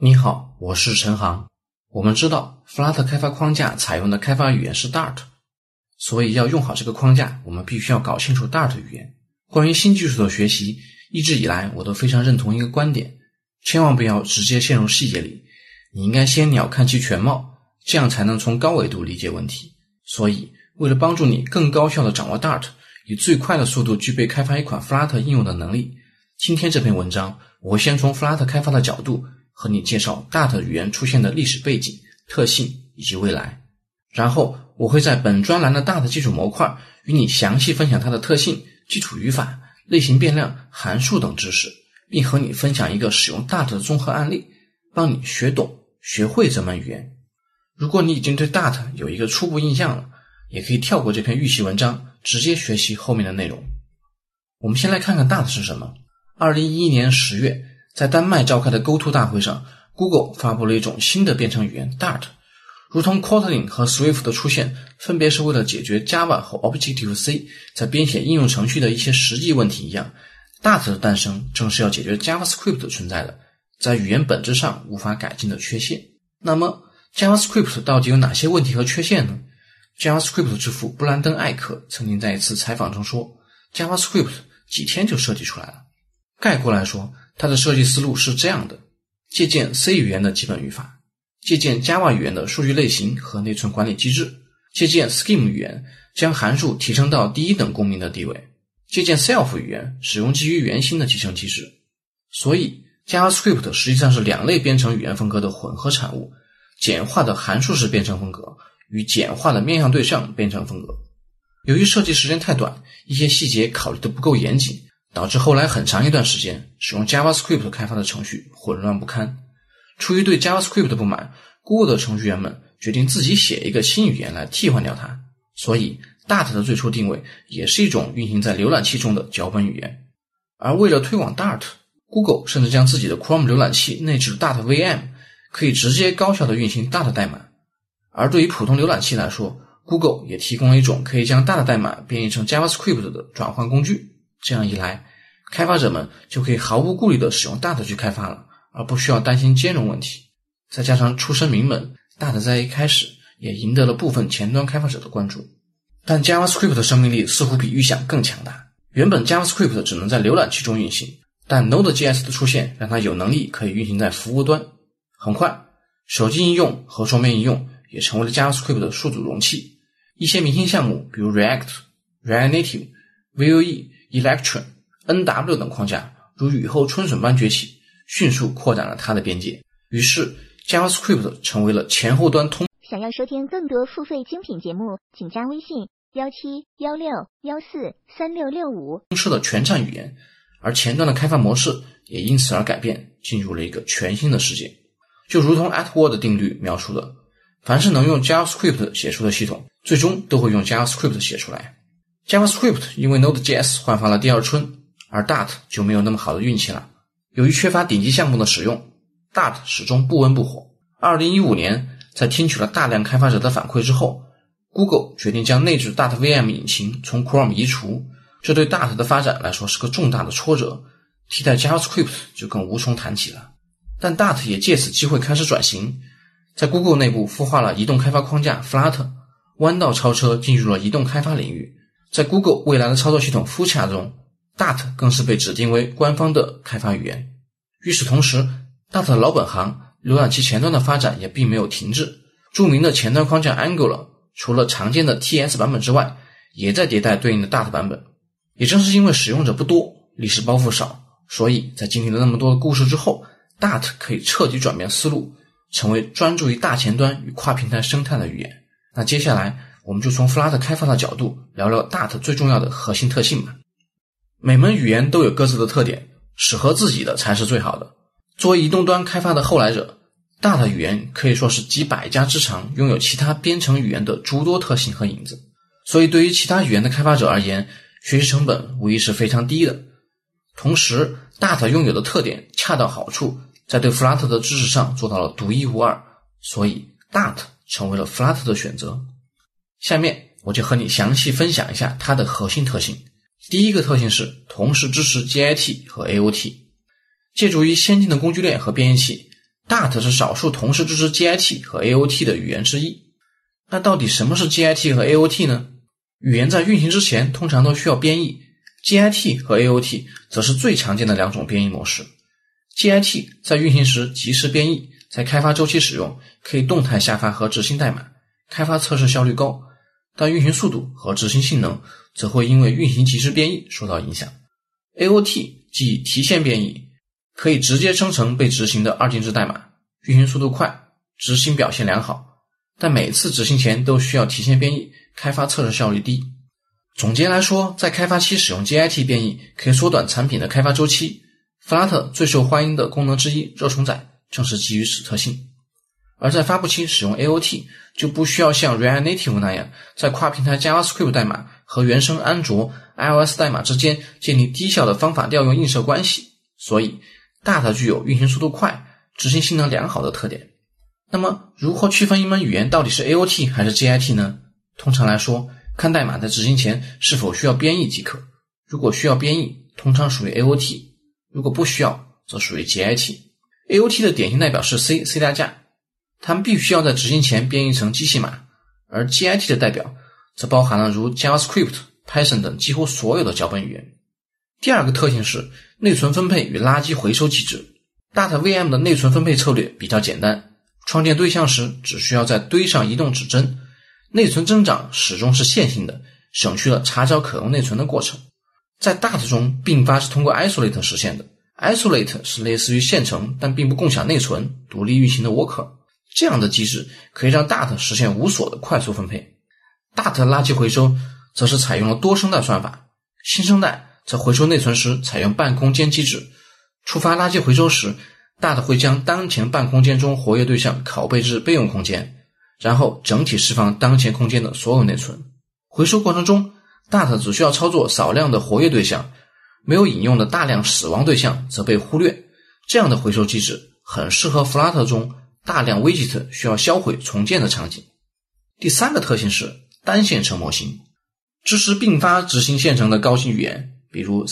你好，我是陈航。我们知道 Flutter 开发框架采用的开发语言是 Dart， 所以要用好这个框架，我们必须要搞清楚 Dart 语言。关于新技术的学习，一直以来我都非常认同一个观点，千万不要直接陷入细节里，你应该先鸟瞰其全貌，这样才能从高维度理解问题。所以为了帮助你更高效地掌握 Dart， 以最快的速度具备开发一款 Flutter 应用的能力，今天这篇文章我会先从 Flutter 开发的角度和你介绍 Dart 语言出现的历史背景、特性以及未来。然后我会在本专栏的 Dart 基础模块与你详细分享它的特性、基础语法、类型变量、函数等知识，并和你分享一个使用 Dart 的综合案例，帮你学懂、学会这门语言。如果你已经对 Dart 有一个初步印象了，也可以跳过这篇预习文章，直接学习后面的内容。我们先来看看 Dart 是什么。2011年10月，在丹麦召开的 GoTo 大会上， Google 发布了一种新的编程语言 Dart。 如同 Kotlin 和 Swift 的出现分别是为了解决 Java 和 Objective-C 在编写应用程序的一些实际问题一样， Dart 的诞生正是要解决 JavaScript 存在的在语言本质上无法改进的缺陷。那么 JavaScript 到底有哪些问题和缺陷呢？ JavaScript 之父布兰登·艾克曾经在一次采访中说， JavaScript 几天就设计出来了。概括来说，它的设计思路是这样的：借鉴 C 语言的基本语法，借鉴 Java 语言的数据类型和内存管理机制，借鉴 Scheme 语言，将函数提升到第一等公民的地位，借鉴 Self 语言，使用基于原型的集成机制。所以 JavaScript 实际上是两类编程语言风格的混合产物，简化的函数式编程风格与简化的面向对象编程风格。由于设计时间太短，一些细节考虑得不够严谨，导致后来很长一段时间使用 JavaScript 开发的程序混乱不堪。出于对 JavaScript 的不满， Google 的程序员们决定自己写一个新语言来替换掉它。所以 Dart 的最初定位也是一种运行在浏览器中的脚本语言。而为了推广 Dart， Google 甚至将自己的 Chrome 浏览器内置 Dart VM， 可以直接高效地运行 Dart 代码。而对于普通浏览器来说， Google 也提供了一种可以将 Dart 代码编译成 JavaScript 的转换工具。这样一来，开发者们就可以毫无顾虑地使用 Dart 去开发了，而不需要担心兼容问题。再加上出身名门， Dart 在一开始也赢得了部分前端开发者的关注。但 JavaScript 的生命力似乎比预想更强大。原本 JavaScript 只能在浏览器中运行，但 Node.js 的出现让它有能力可以运行在服务端。很快，手机应用和桌面应用也成为了 JavaScript 的数组容器。一些明星项目比如 React、React Native、Vue、Electron、NW 等框架如雨后春笋般崛起，迅速扩展了它的边界。于是 JavaScript 成为了前后端通。 想要收听更多付费精品节目，请加微信1716143665 通吃的全站语言，而前端的开发模式也因此而改变，进入了一个全新的世界。就如同 Atwood 定律描述的，凡是能用 JavaScript 写出的系统，最终都会用 JavaScript 写出来。JavaScript 因为 Node.js 焕发了第二春，而 Dart 就没有那么好的运气了。由于缺乏顶级项目的使用， Dart 始终不温不火。2015年，在听取了大量开发者的反馈之后， Google 决定将内置 Dart VM 引擎从 Chrome 移除，这对 Dart 的发展来说是个重大的挫折，替代 JavaScript 就更无从谈起了。但 Dart 也借此机会开始转型，在 Google 内部孵化了移动开发框架 Flutter， 弯道超车进入了移动开发领域。在 Google 未来的操作系统 Fuchsia 中， Dart 更是被指定为官方的开发语言。与此同时， Dart 的老本行浏览器前端的发展也并没有停滞。著名的前端框架 Angular 除了常见的 TS 版本之外，也在迭代对应的 Dart 版本。也正是因为使用者不多，历史包袱少，所以在经历了那么多的故事之后， Dart 可以彻底转变思路，成为专注于大前端与跨平台生态的语言。那接下来我们就从 Flutter 开发的角度聊聊 Dart 最重要的核心特性吧。每门语言都有各自的特点，适合自己的才是最好的。作为移动端开发的后来者， Dart 语言可以说是几百家之长，拥有其他编程语言的诸多特性和影子。所以对于其他语言的开发者而言，学习成本无疑是非常低的。同时 Dart 拥有的特点恰到好处，在对 Flutter 的知识上做到了独一无二，所以 Dart 成为了 Flutter 的选择。下面我就和你详细分享一下它的核心特性。第一个特性是同时支持 Git 和 AOT。借助于先进的工具链和编译器， Dart 是少数同时支持 Git 和 AOT 的语言之一。那到底什么是 Git 和 AOT 呢？语言在运行之前通常都需要编译， Git 和 AOT 则是最常见的两种编译模式。 Git 在运行时即时编译，在开发周期使用，可以动态下发和执行代码，开发测试效率高，但运行速度和执行性能则会因为运行即时编译受到影响。 AOT 即提现编译，可以直接生成被执行的二进制代码，运行速度快，执行表现良好，但每次执行前都需要提前编译，开发测试效率低。总结来说，在开发期使用 Git 编译可以缩短产品的开发周期。Flutter 最受欢迎的功能之一热虫载正是基于此特性。而在发布期使用 AOT 就不需要像 React Native 那样在跨平台 JavaScript 代码和原生安卓 iOS 代码之间建立低效的方法调用映射关系，所以 Dart 具有运行速度快、执行性能良好的特点。那么如何区分一门语言到底是 AOT 还是 Git 呢？通常来说，看代码在执行前是否需要编译即可。如果需要编译，通常属于 AOT， 如果不需要，则属于 Git。AOT 的典型代表是 C、C++， 它们必须要在执行前编译成机器码，而 Git 的代表则包含了如 JavaScript、Python 等几乎所有的脚本语言。第二个特性是内存分配与垃圾回收机制。Dart VM 的内存分配策略比较简单，创建对象时只需要在堆上移动指针，内存增长始终是线性的，省去了查找可用内存的过程。在 Dart 中，并发是通过 Isolate 实现的。Isolate 是类似于线程但并不共享内存、独立运行的 worker， 这样的机制可以让 Dart 实现无锁的快速分配。Dart 垃圾回收则是采用了多声代算法，新生代则回收内存时采用半空间机制。触发垃圾回收时， Dart 会将当前半空间中活跃对象拷贝至备用空间，然后整体释放当前空间的所有内存。回收过程中， Dart 只需要操作少量的活跃对象，没有引用的大量死亡对象则被忽略。这样的回收机制很适合 Flutter 中大量 widget 需要销毁重建的场景。第三个特性是单线程模型，支持并发执行线程的高级语言，比如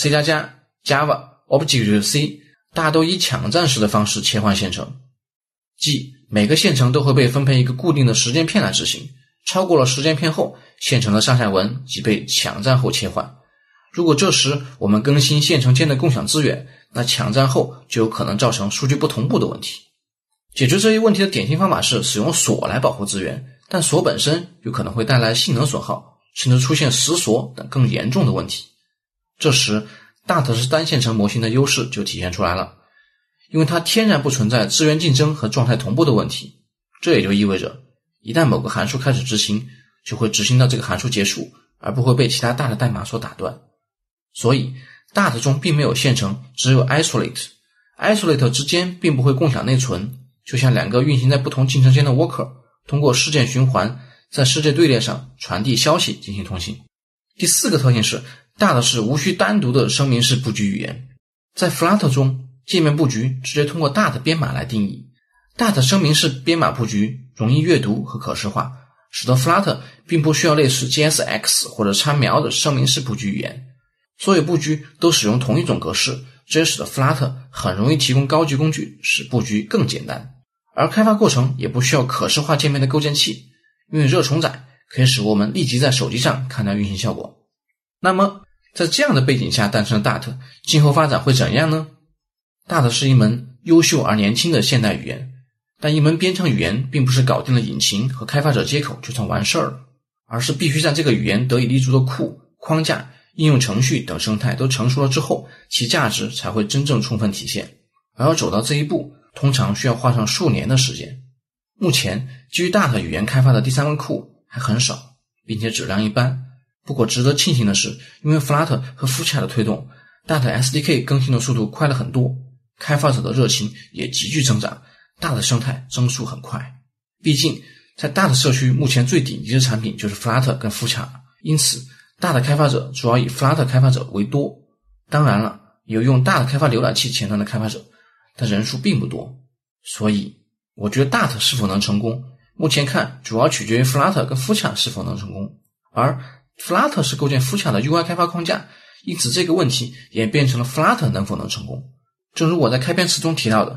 C++、Java、Objective-C， 大都以抢占式的方式切换线程，即每个线程都会被分配一个固定的时间片来执行，超过了时间片后，线程的上下文即被抢占后切换。如果这时我们更新线程间的共享资源，那抢占后就有可能造成数据不同步的问题。解决这一问题的典型方法是使用锁来保护资源，但锁本身有可能会带来性能损耗，甚至出现死锁等更严重的问题。这时 Dart 是单线程模型的优势就体现出来了，因为它天然不存在资源竞争和状态同步的问题。这也就意味着一旦某个函数开始执行，就会执行到这个函数结束，而不会被其他大的代码所打断。所以 Dart 中并没有线程，只有 Isolate。Isolate 之间并不会共享内存，就像两个运行在不同进程间的 worker， 通过事件循环在世界队列上传递消息进行通信。第四个特性是 Dart 是无需单独的声明式布局语言。在 Flutter 中，界面布局直接通过 Dart 编码来定义。Dart 声明式编码布局容易阅读和可视化，使得 Flutter 并不需要类似 JSX 或者参描的声明式布局语言。所有布局都使用同一种格式，这也使得 Flutter 很容易提供高级工具，使布局更简单。而开发过程也不需要可视化界面的构建器，因为热虫载可以使我们立即在手机上看到运行效果。那么在这样的背景下诞生的 Dart 今后发展会怎样呢？ Dart 是一门优秀而年轻的现代语言，但一门编程语言并不是搞定了引擎和开发者接口就算完事了，而是必须在这个语言得以立足的库、框架、应用程序等生态都成熟了之后，其价值才会真正充分体现。而要走到这一步，通常需要花上数年的时间。目前基于 Dart 语言开发的第三方库还很少，并且质量一般。不过值得庆幸的是，因为 Flutter 和 Fuchsia 的推动， Dart SDK 更新的速度快了很多，开发者的热情也急剧增长， Dart 生态增速很快。毕竟在 Dart 社区目前最顶级的产品就是 Flutter 跟 Fuchsia， 因此Dart 开发者主要以 Flutter 开发者为多。当然了，有用 Dart 开发浏览器前端的开发者，但人数并不多。所以我觉得 Dart 是否能成功，目前看主要取决于 Flutter 跟 Fuchsia 是否能成功。而 Flutter 是构建 Fuchsia 的 UI 开发框架，因此这个问题演变成了 Flutter 能否能成功。正如我在开篇词中提到的，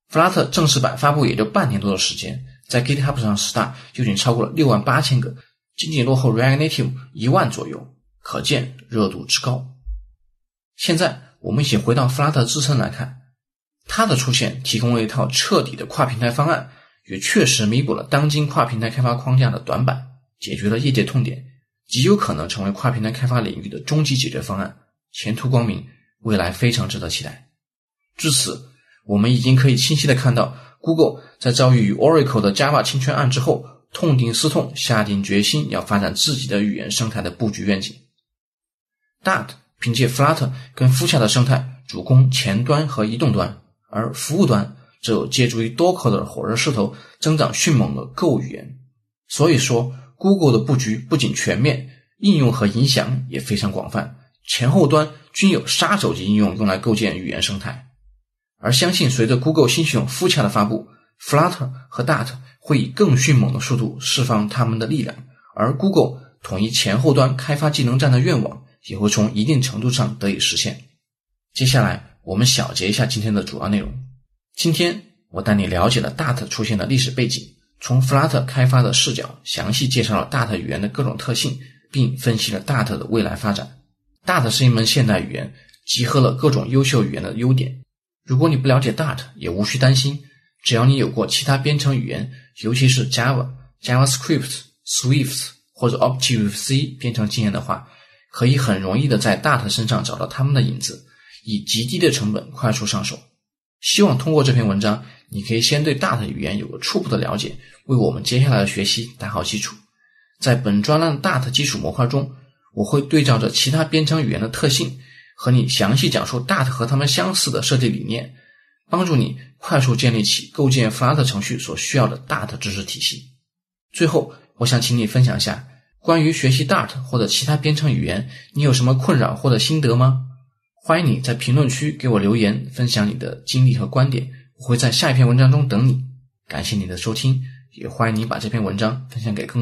Flutter 正式版发布也就半年多的时间，在 GitHub 上 Start 就已经超过了68000个，仅仅落后 React Native 1万左右，可见热度之高。现在我们一起回到 Flutter 自身来看，它的出现提供了一套彻底的跨平台方案，也确实弥补了当今跨平台开发框架的短板，解决了业界痛点，极有可能成为跨平台开发领域的终极解决方案，前途光明，未来非常值得期待。至此，我们已经可以清晰地看到 Google 在遭遇与 Oracle 的 Java 侵权案之后，痛定思痛，下定决心要发展自己的语言生态的布局愿景。Dart 凭借 Flutter 跟肤恰的生态主攻前端和移动端，而服务端则有借助于 Docker 的火热势头增长迅猛的 Go 语言。所以说 Google 的布局不仅全面，应用和影响也非常广泛，前后端均有杀手级应用用来构建语言生态。而相信随着 Google 新系统肤恰的发布， Flutter 和 Dart 会以更迅猛的速度释放他们的力量，而 Google 统一前后端开发技能站的愿望也会从一定程度上得以实现。接下来我们小结一下今天的主要内容。今天我带你了解了 Dart 出现的历史背景，从 Flutter 开发的视角详细介绍了 Dart 语言的各种特性，并分析了 Dart 的未来发展。Dart 是一门现代语言，集合了各种优秀语言的优点。如果你不了解 Dart 也无需担心，只要你有过其他编程语言，尤其是 Java、JavaScript、Swift 或者 Objective-C 编程经验的话，可以很容易的在 Dart 身上找到他们的影子，以极低的成本快速上手。希望通过这篇文章，你可以先对 Dart 语言有个初步的了解，为我们接下来的学习打好基础。在本专栏 Dart 基础模块中，我会对照着其他编程语言的特性，和你详细讲述 Dart 和它们相似的设计理念，帮助你快速建立起构建 Flutter 程序所需要的 Dart 知识体系。最后，我想请你分享一下，关于学习 Dart 或者其他编程语言，你有什么困扰或者心得吗？欢迎你在评论区给我留言，分享你的经历和观点，我会在下一篇文章中等你。感谢你的收听，也欢迎你把这篇文章分享给更多